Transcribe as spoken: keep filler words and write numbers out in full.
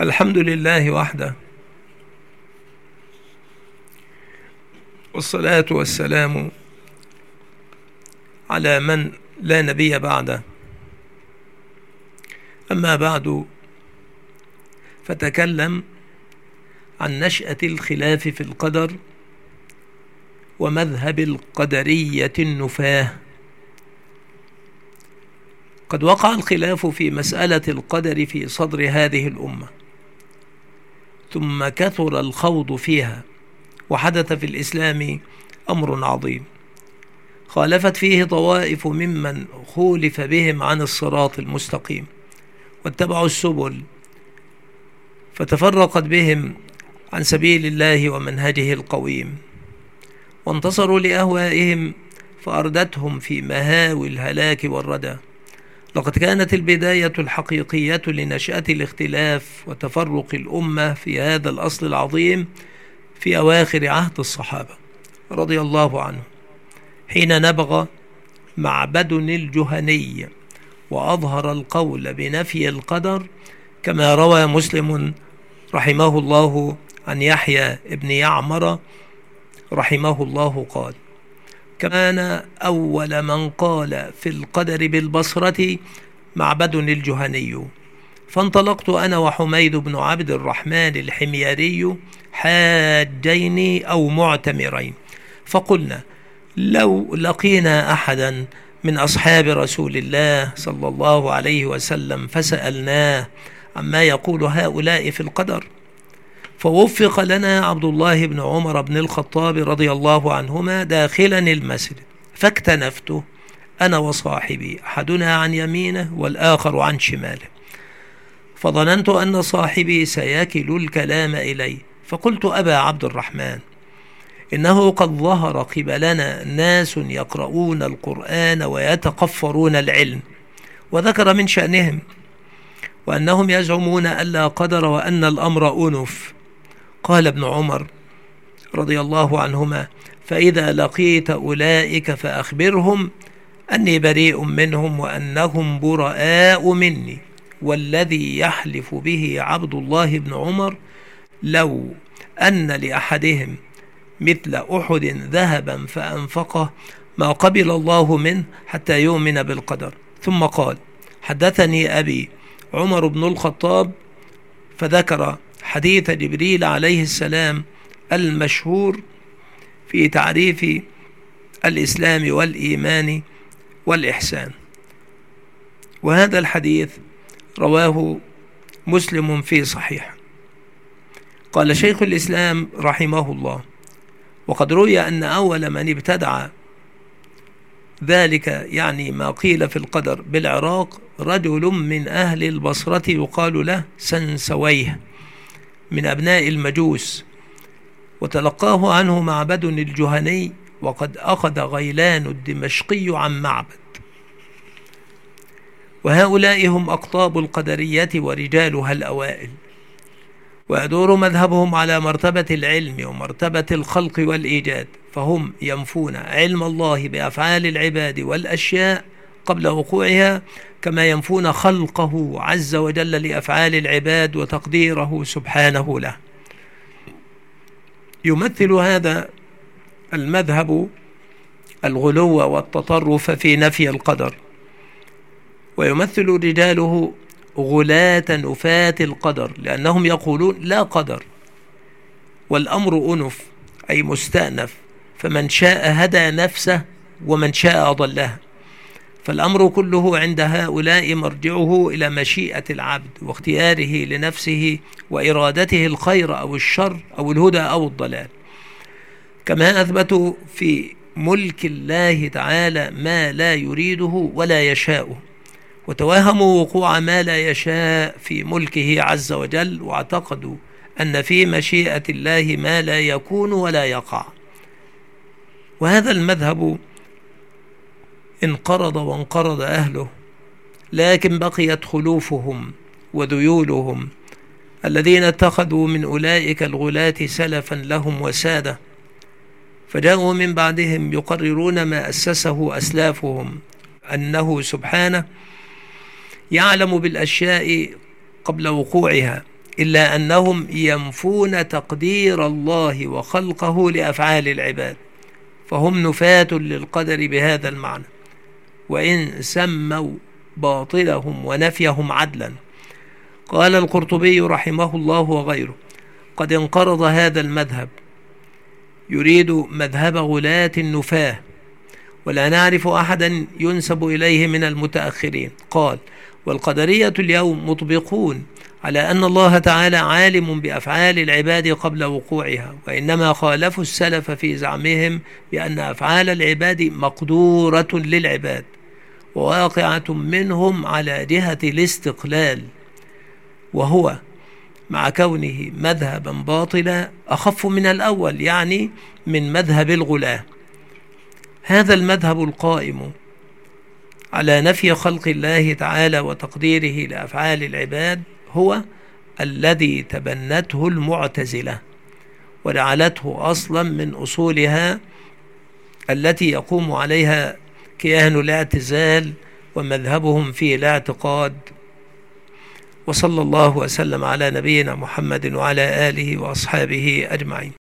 الحمد لله وحده، والصلاة والسلام على من لا نبي بعده. أما بعد، فتكلم عن نشأة الخلاف في القدر ومذهب القدرية النفاة. قد وقع الخلاف في مسألة القدر في صدر هذه الأمة، ثم كثر الخوض فيها، وحدث في الإسلام أمر عظيم خالفت فيه طوائف ممن خولف بهم عن الصراط المستقيم، واتبعوا السبل فتفرقت بهم عن سبيل الله ومنهجه القويم، وانتصروا لأهوائهم فأردتهم في مهاوي الهلاك والردى. لقد كانت البداية الحقيقية لنشأة الاختلاف وتفرق الأمة في هذا الأصل العظيم في أواخر عهد الصحابة رضي الله عنهم، حين نبغ معبد الجهني وأظهر القول بنفي القدر، كما روى مسلم رحمه الله عن يحيى بن يعمر رحمه الله قال: كان أول من قال في القدر بالبصرة معبد الجهني، فانطلقت أنا وحميد بن عبد الرحمن الحميري حاجين أو معتمرين، فقلنا: لو لقينا أحدا من أصحاب رسول الله صلى الله عليه وسلم فسألناه عما يقول هؤلاء في القدر، فوفق لنا عبد الله بن عمر بن الخطاب رضي الله عنهما داخلا المسجد، فاكتنفته أنا وصاحبي، أحدنا عن يمينه والآخر عن شماله، فظننت أن صاحبي سيكل الكلام إلي، فقلت: أبا عبد الرحمن، إنه قد ظهر قبلنا ناس يقرؤون القرآن ويتقفرون العلم، وذكر من شأنهم وأنهم يزعمون أن لا قدر وأن الأمر أنف. قال ابن عمر رضي الله عنهما: فإذا لقيت أولئك فأخبرهم أني بريء منهم وأنهم براء مني، والذي يحلف به عبد الله بن عمر لو أن لأحدهم مثل أحد ذهبا فأنفقه ما قبل الله منه حتى يؤمن بالقدر. ثم قال: حدثني أبي عمر بن الخطاب، فذكر حديث جبريل عليه السلام المشهور في تعريف الإسلام والإيمان والإحسان، وهذا الحديث رواه مسلم في صحيح. قال شيخ الإسلام رحمه الله: وقد روي أن أول من ابتدع ذلك، يعني ما قيل في القدر، بالعراق رجل من أهل البصرة يقال له سنسويه من أبناء المجوس، وتلقاه عنه معبد الجهني، وقد أخذ غيلان الدمشقي عن معبد. وهؤلاء هم أقطاب القدرية ورجالها الأوائل، ويدور مذهبهم على مرتبة العلم ومرتبة الخلق والإيجاد، فهم ينفون علم الله بأفعال العباد والأشياء قبل وقوعها، كما ينفون خلقه عز وجل لأفعال العباد وتقديره سبحانه له. يمثل هذا المذهب الغلو والتطرف في نفي القدر، ويمثل رجاله غلاة نفاة القدر، لأنهم يقولون لا قدر والأمر أنف، أي مستأنف، فمن شاء هدى نفسه ومن شاء أضلها، فالأمر كله عند هؤلاء مرجعه إلى مشيئة العبد واختياره لنفسه وإرادته الخير أو الشر أو الهدى أو الضلال، كما أثبتوا في ملك الله تعالى ما لا يريده ولا يشاءه، وتوهموا وقوع ما لا يشاء في ملكه عز وجل، واعتقدوا أن في مشيئة الله ما لا يكون ولا يقع. وهذا المذهب انقرض وانقرض أهله، لكن بقيت خلوفهم وذيولهم الذين اتخذوا من أولئك الغلاة سلفا لهم وسادة، فجاءوا من بعدهم يقررون ما أسسه أسلافهم، أنه سبحانه يعلم بالأشياء قبل وقوعها، إلا أنهم ينفون تقدير الله وخلقه لأفعال العباد، فهم نفاة للقدر بهذا المعنى، وإن سموا باطلهم ونفيهم عدلا. قال القرطبي رحمه الله وغيره: قد انقرض هذا المذهب، يريد مذهب غلاة النفاه، ولا نعرف أحدا ينسب إليه من المتأخرين. قال: والقدرية اليوم مطبقون على أن الله تعالى عالم بأفعال العباد قبل وقوعها، وإنما خالفوا السلف في زعمهم بأن أفعال العباد مقدورة للعباد وواقعة منهم على جهة الاستقلال، وهو مع كونه مذهبا باطلا أخف من الأول، يعني من مذهب الغلاة. هذا المذهب القائم على نفي خلق الله تعالى وتقديره لأفعال العباد هو الذي تبنته المعتزلة وجعلته أصلا من أصولها التي يقوم عليها كيان الاعتزال ومذهبهم في الاعتقاد. وصلى الله وسلم على نبينا محمد وعلى آله وأصحابه أجمعين.